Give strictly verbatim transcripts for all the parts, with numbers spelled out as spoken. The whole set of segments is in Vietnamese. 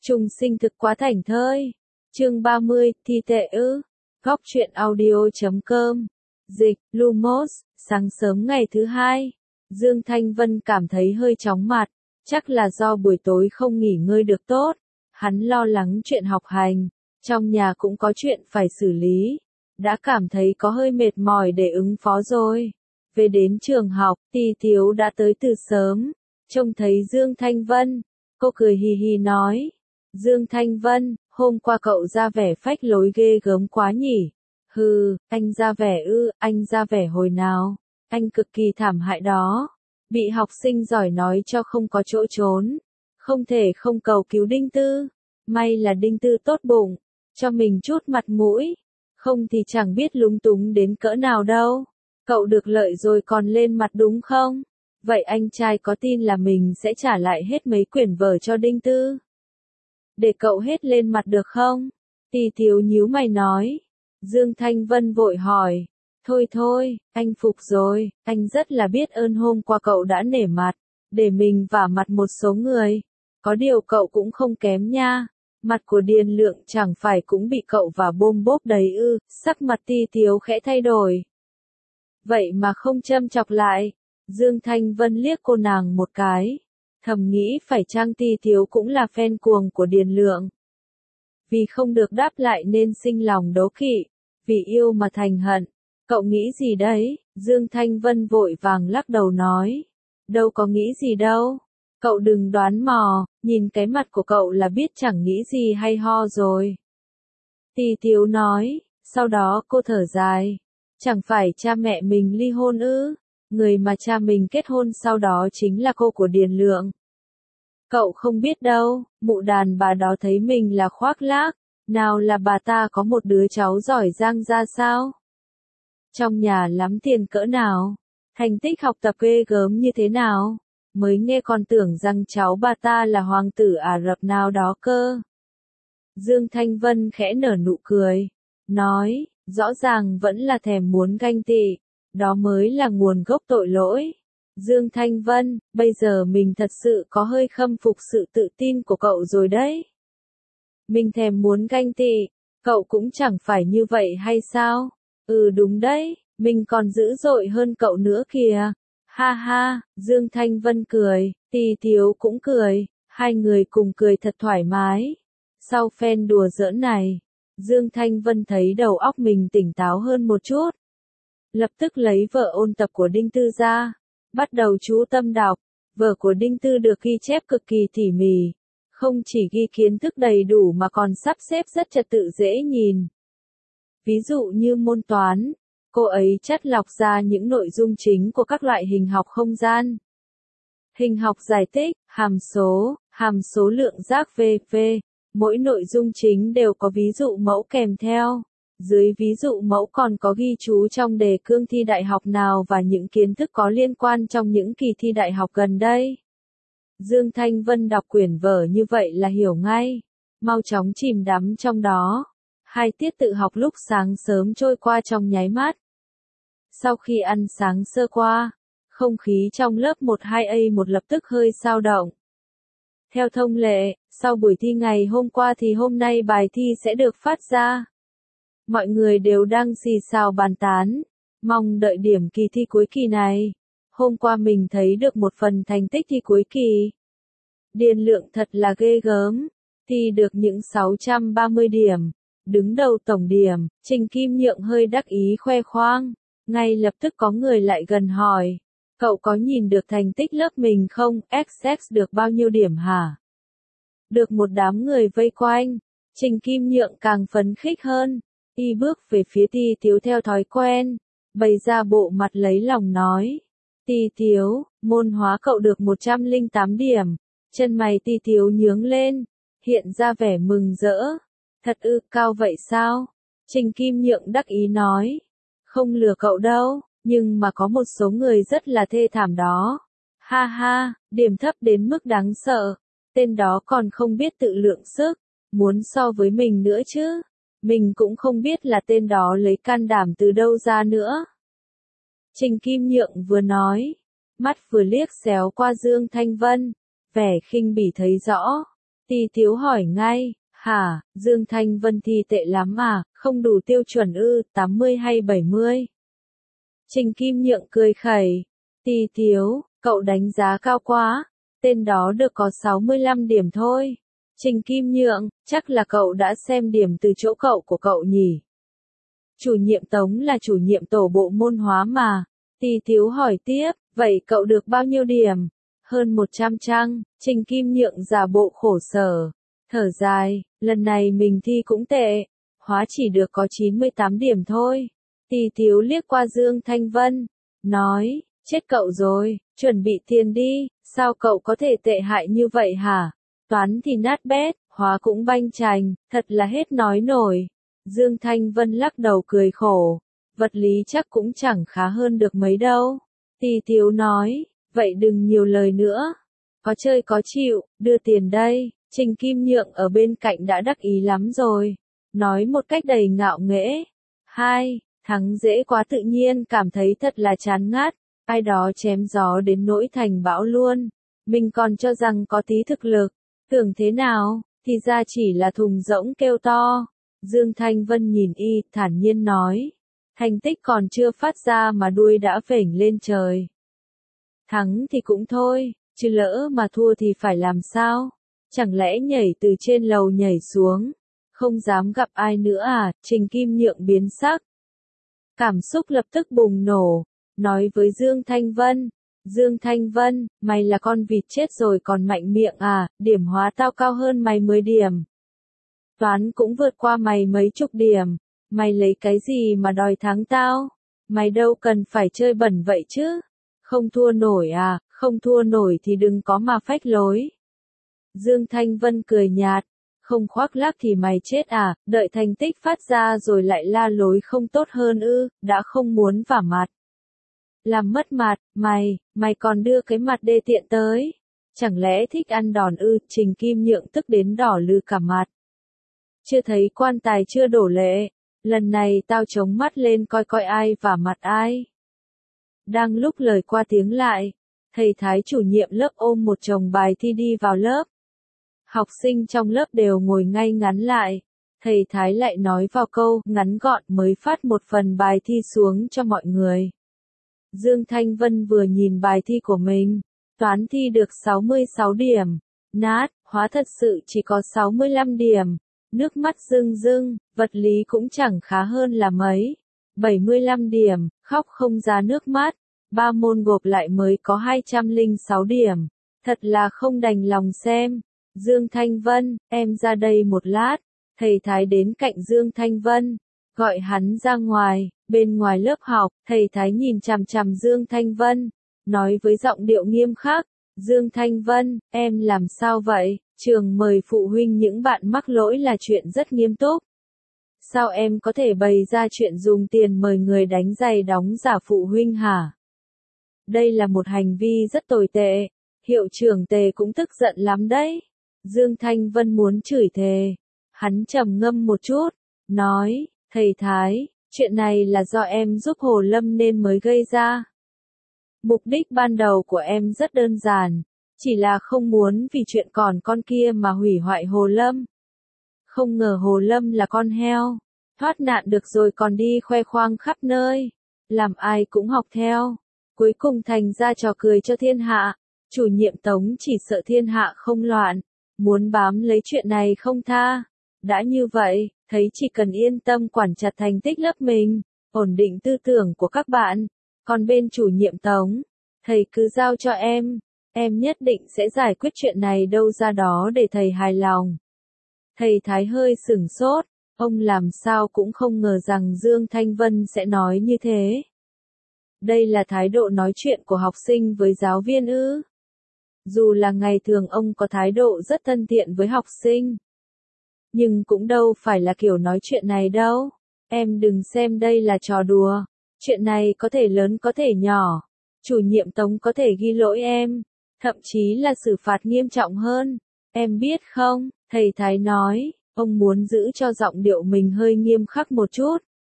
Trùng sinh thực quá thảnh thơi. Chương ba mươi, thi tệ ư. Góc truyện audio chấm com. Dịch, Lumos, sáng sớm ngày thứ hai. Dương Thanh Vân cảm thấy hơi chóng mặt, chắc là do buổi tối không nghỉ ngơi được tốt. Hắn lo lắng chuyện học hành, trong nhà cũng có chuyện phải xử lý. Đã cảm thấy có hơi mệt mỏi để ứng phó rồi. Về đến trường học, Ti Tiếu đã tới từ sớm. Trông thấy Dương Thanh Vân, cô cười hì hì nói. Dương Thanh Vân, hôm qua cậu ra vẻ phách lối ghê gớm quá nhỉ? Hừ, anh ra vẻ ư, anh ra vẻ hồi nào? Anh cực kỳ thảm hại đó. Bị học sinh giỏi nói cho không có chỗ trốn. Không thể không cầu cứu Đinh Tư. May là Đinh Tư tốt bụng, cho mình chút mặt mũi. Không thì chẳng biết lúng túng đến cỡ nào đâu. Cậu được lợi rồi còn lên mặt đúng không? Vậy anh trai có tin là mình sẽ trả lại hết mấy quyển vở cho Đinh Tư? Để cậu hết lên mặt được không? Ti Tiếu nhíu mày nói. Dương Thanh Vân vội hỏi. Thôi thôi, anh phục rồi, anh rất là biết ơn hôm qua cậu đã nể mặt, để mình vả mặt một số người. Có điều cậu cũng không kém nha. Mặt của Điền Lượng chẳng phải cũng bị cậu vả bôm bốp đầy ư? Sắc mặt Ti Tiếu khẽ thay đổi. Vậy mà không châm chọc lại. Dương Thanh Vân liếc cô nàng một cái. Thầm nghĩ phải chăng Ti Tiếu cũng là fan cuồng của Điền Lượng. Vì không được đáp lại nên sinh lòng đố kỵ. Vì yêu mà thành hận. Cậu nghĩ gì đấy? Dương Thanh Vân vội vàng lắc đầu nói. Đâu có nghĩ gì đâu. Cậu đừng đoán mò, nhìn cái mặt của cậu là biết chẳng nghĩ gì hay ho rồi. Ti Tiếu nói, sau đó cô thở dài. Chẳng phải cha mẹ mình ly hôn ư? Người mà cha mình kết hôn sau đó chính là cô của Điền Lượng. Cậu không biết đâu, mụ đàn bà đó thấy mình là khoác lác. Nào là bà ta có một đứa cháu giỏi giang ra sao? Trong nhà lắm tiền cỡ nào? Thành tích học tập ghê gớm như thế nào? Mới nghe còn tưởng rằng cháu bà ta là hoàng tử Ả Rập nào đó cơ. Dương Thanh Vân khẽ nở nụ cười. Nói, rõ ràng vẫn là thèm muốn ganh tị. Đó mới là nguồn gốc tội lỗi. Dương Thanh Vân, bây giờ mình thật sự có hơi khâm phục sự tự tin của cậu rồi đấy. Mình thèm muốn ganh tị, cậu cũng chẳng phải như vậy hay sao? Ừ đúng đấy, mình còn dữ dội hơn cậu nữa kìa. Ha ha, Dương Thanh Vân cười, Ti Tiếu cũng cười, hai người cùng cười thật thoải mái. Sau phen đùa giỡn này, Dương Thanh Vân thấy đầu óc mình tỉnh táo hơn một chút. Lập tức lấy vở ôn tập của Đinh Tư ra, bắt đầu chú tâm đọc. Vở của Đinh Tư được ghi chép cực kỳ tỉ mỉ, không chỉ ghi kiến thức đầy đủ mà còn sắp xếp rất trật tự dễ nhìn. Ví dụ như môn toán, cô ấy chắt lọc ra những nội dung chính của các loại hình học không gian. Hình học giải tích, hàm số, hàm số lượng giác vân vân. Mỗi nội dung chính đều có ví dụ mẫu kèm theo. Dưới ví dụ mẫu còn có ghi chú trong đề cương thi đại học nào và những kiến thức có liên quan trong những kỳ thi đại học gần đây. Dương Thanh Vân đọc quyển vở như vậy là hiểu ngay. Mau chóng chìm đắm trong đó. Hai tiết tự học lúc sáng sớm trôi qua trong nháy mắt. Sau khi ăn sáng sơ qua, không khí trong lớp một hai A một lập tức hơi xao động. Theo thông lệ, sau buổi thi ngày hôm qua thì hôm nay bài thi sẽ được phát ra. Mọi người đều đang xì xào bàn tán, mong đợi điểm kỳ thi cuối kỳ này. Hôm qua mình thấy được một phần thành tích thi cuối kỳ. Điền Lượng thật là ghê gớm, thi được những sáu trăm ba mươi điểm, đứng đầu tổng điểm. Trình Kim Nhượng hơi đắc ý khoe khoang, ngay lập tức có người lại gần hỏi, cậu có nhìn được thành tích lớp mình không, ích ích được bao nhiêu điểm hả? Được một đám người vây quanh, Trình Kim Nhượng càng phấn khích hơn, y bước về phía Ti Tiếu theo thói quen, bày ra bộ mặt lấy lòng nói. Ti Tiếu, môn hóa cậu được một trăm lẻ tám điểm, chân mày Ti Tiếu nhướng lên, hiện ra vẻ mừng rỡ. Thật ư, cao vậy sao? Trình Kim Nhượng đắc ý nói. Không lừa cậu đâu, nhưng mà có một số người rất là thê thảm đó. Ha ha, điểm thấp đến mức đáng sợ. Tên đó còn không biết tự lượng sức, muốn so với mình nữa chứ. Mình cũng không biết là tên đó lấy can đảm từ đâu ra nữa. Trình Kim Nhượng vừa nói, mắt vừa liếc xéo qua Dương Thanh Vân, vẻ khinh bỉ thấy rõ. Ti Tiếu hỏi ngay, hả, Dương Thanh Vân thi tệ lắm à, không đủ tiêu chuẩn ư, tám mươi hay bảy mươi? Trình Kim Nhượng cười khẩy, Ti Tiếu, cậu đánh giá cao quá, tên đó được có sáu mươi lăm điểm thôi. Trình Kim Nhượng, chắc là cậu đã xem điểm từ chỗ cậu của cậu nhỉ? Chủ nhiệm Tống là chủ nhiệm tổ bộ môn hóa mà. Ti Tiếu hỏi tiếp, vậy cậu được bao nhiêu điểm? Hơn một trăm chăng? Trình Kim Nhượng giả bộ khổ sở, thở dài, lần này mình thi cũng tệ, hóa chỉ được có chín mươi tám điểm thôi. Ti Tiếu liếc qua Dương Thanh Vân, nói, chết cậu rồi, chuẩn bị tiền đi, sao cậu có thể tệ hại như vậy hả? Toán thì nát bét, hóa cũng banh chành, thật là hết nói nổi. Dương Thanh Vân lắc đầu cười khổ, vật lý chắc cũng chẳng khá hơn được mấy đâu. Ti Tiếu nói, vậy đừng nhiều lời nữa, có chơi có chịu, đưa tiền đây. Trình Kim Nhượng ở bên cạnh đã đắc ý lắm rồi, nói một cách đầy ngạo nghễ. Hai, thắng dễ quá tự nhiên cảm thấy thật là chán ngắt, ai đó chém gió đến nỗi thành bão luôn. Mình còn cho rằng có tí thực lực, tưởng thế nào, thì ra chỉ là thùng rỗng kêu to. Dương Thanh Vân nhìn y, thản nhiên nói, thành tích còn chưa phát ra mà đuôi đã phểnh lên trời. Thắng thì cũng thôi, chứ lỡ mà thua thì phải làm sao? Chẳng lẽ nhảy từ trên lầu nhảy xuống, không dám gặp ai nữa à? Trình Kim Nhượng biến sắc, cảm xúc lập tức bùng nổ, nói với Dương Thanh Vân, Dương Thanh Vân, mày là con vịt chết rồi còn mạnh miệng à, điểm hóa tao cao hơn mày mười điểm. Toán cũng vượt qua mày mấy chục điểm, mày lấy cái gì mà đòi thắng tao? Mày đâu cần phải chơi bẩn vậy chứ? Không thua nổi à, không thua nổi thì đừng có mà phách lối. Dương Thanh Vân cười nhạt, không khoác lác thì mày chết à, đợi thành tích phát ra rồi lại la lối không tốt hơn ư, đã không muốn vả mặt. Làm mất mặt, mày, mày còn đưa cái mặt đê tiện tới. Chẳng lẽ thích ăn đòn ư? Trình Kim Nhượng tức đến đỏ lừ cả mặt. Chưa thấy quan tài chưa đổ lệ, lần này tao chống mắt lên coi coi ai vả mặt ai. Đang lúc lời qua tiếng lại, thầy Thái chủ nhiệm lớp ôm một chồng bài thi đi vào lớp. Học sinh trong lớp đều ngồi ngay ngắn lại. Thầy Thái lại nói vào câu ngắn gọn mới phát một phần bài thi xuống cho mọi người. Dương Thanh Vân vừa nhìn bài thi của mình, toán thi được sáu mươi sáu điểm, nát, hóa thật sự chỉ có sáu mươi lăm điểm, nước mắt rưng rưng, vật lý cũng chẳng khá hơn là mấy, bảy mươi lăm điểm, khóc không ra nước mắt, ba môn gộp lại mới có hai trăm lẻ sáu điểm, thật là không đành lòng xem. Dương Thanh Vân, em ra đây một lát. Thầy Thái đến cạnh Dương Thanh Vân, gọi hắn ra ngoài. Bên ngoài lớp học, thầy Thái nhìn chằm chằm Dương Thanh Vân, nói với giọng điệu nghiêm khắc, Dương Thanh Vân, em làm sao vậy? Trường mời phụ huynh những bạn mắc lỗi là chuyện rất nghiêm túc. Sao em có thể bày ra chuyện dùng tiền mời người đánh giày đóng giả phụ huynh hả? Đây là một hành vi rất tồi tệ. Hiệu trưởng Tề cũng tức giận lắm đấy. Dương Thanh Vân muốn chửi thề. Hắn trầm ngâm một chút, nói, thầy Thái, chuyện này là do em giúp Hồ Lâm nên mới gây ra. Mục đích ban đầu của em rất đơn giản, chỉ là không muốn vì chuyện còn con kia mà hủy hoại Hồ Lâm. Không ngờ Hồ Lâm là con heo, thoát nạn được rồi còn đi khoe khoang khắp nơi, làm ai cũng học theo, cuối cùng thành ra trò cười cho thiên hạ. Chủ nhiệm Tống chỉ sợ thiên hạ không loạn, muốn bám lấy chuyện này không tha. Đã như vậy, thấy chỉ cần yên tâm quản chặt thành tích lớp mình, ổn định tư tưởng của các bạn, còn bên chủ nhiệm Tống, thầy cứ giao cho em, em nhất định sẽ giải quyết chuyện này đâu ra đó để thầy hài lòng. Thầy Thái hơi sửng sốt, ông làm sao cũng không ngờ rằng Dương Thanh Vân sẽ nói như thế. Đây là thái độ nói chuyện của học sinh với giáo viên ư? Dù là ngày thường ông có thái độ rất thân thiện với học sinh, nhưng cũng đâu phải là kiểu nói chuyện này đâu. Em đừng xem đây là trò đùa, chuyện này có thể lớn có thể nhỏ. Chủ nhiệm Tống có thể ghi lỗi em, thậm chí là xử phạt nghiêm trọng hơn. Em biết không, thầy Thái nói, ông muốn giữ cho giọng điệu mình hơi nghiêm khắc một chút.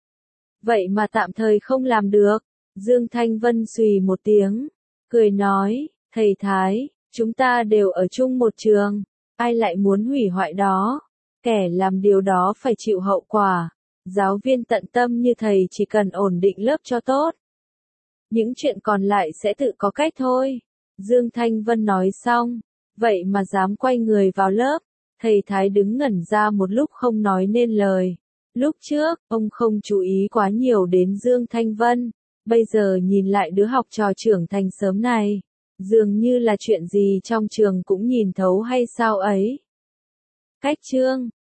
Vậy mà tạm thời không làm được. Dương Thanh Vân xùy một tiếng, cười nói, thầy Thái, chúng ta đều ở chung một trường, Ai lại muốn hủy hoại đó? Kẻ làm điều đó phải chịu hậu quả. Giáo viên tận tâm như thầy chỉ cần ổn định lớp cho tốt. Những chuyện còn lại sẽ tự có cách thôi. Dương Thanh Vân nói xong. Vậy mà dám quay người vào lớp. Thầy Thái đứng ngẩn ra một lúc không nói nên lời. Lúc trước, ông không chú ý quá nhiều đến Dương Thanh Vân. Bây giờ nhìn lại đứa học trò trưởng thành sớm này. Dường như là chuyện gì trong trường cũng nhìn thấu hay sao ấy. Cách chương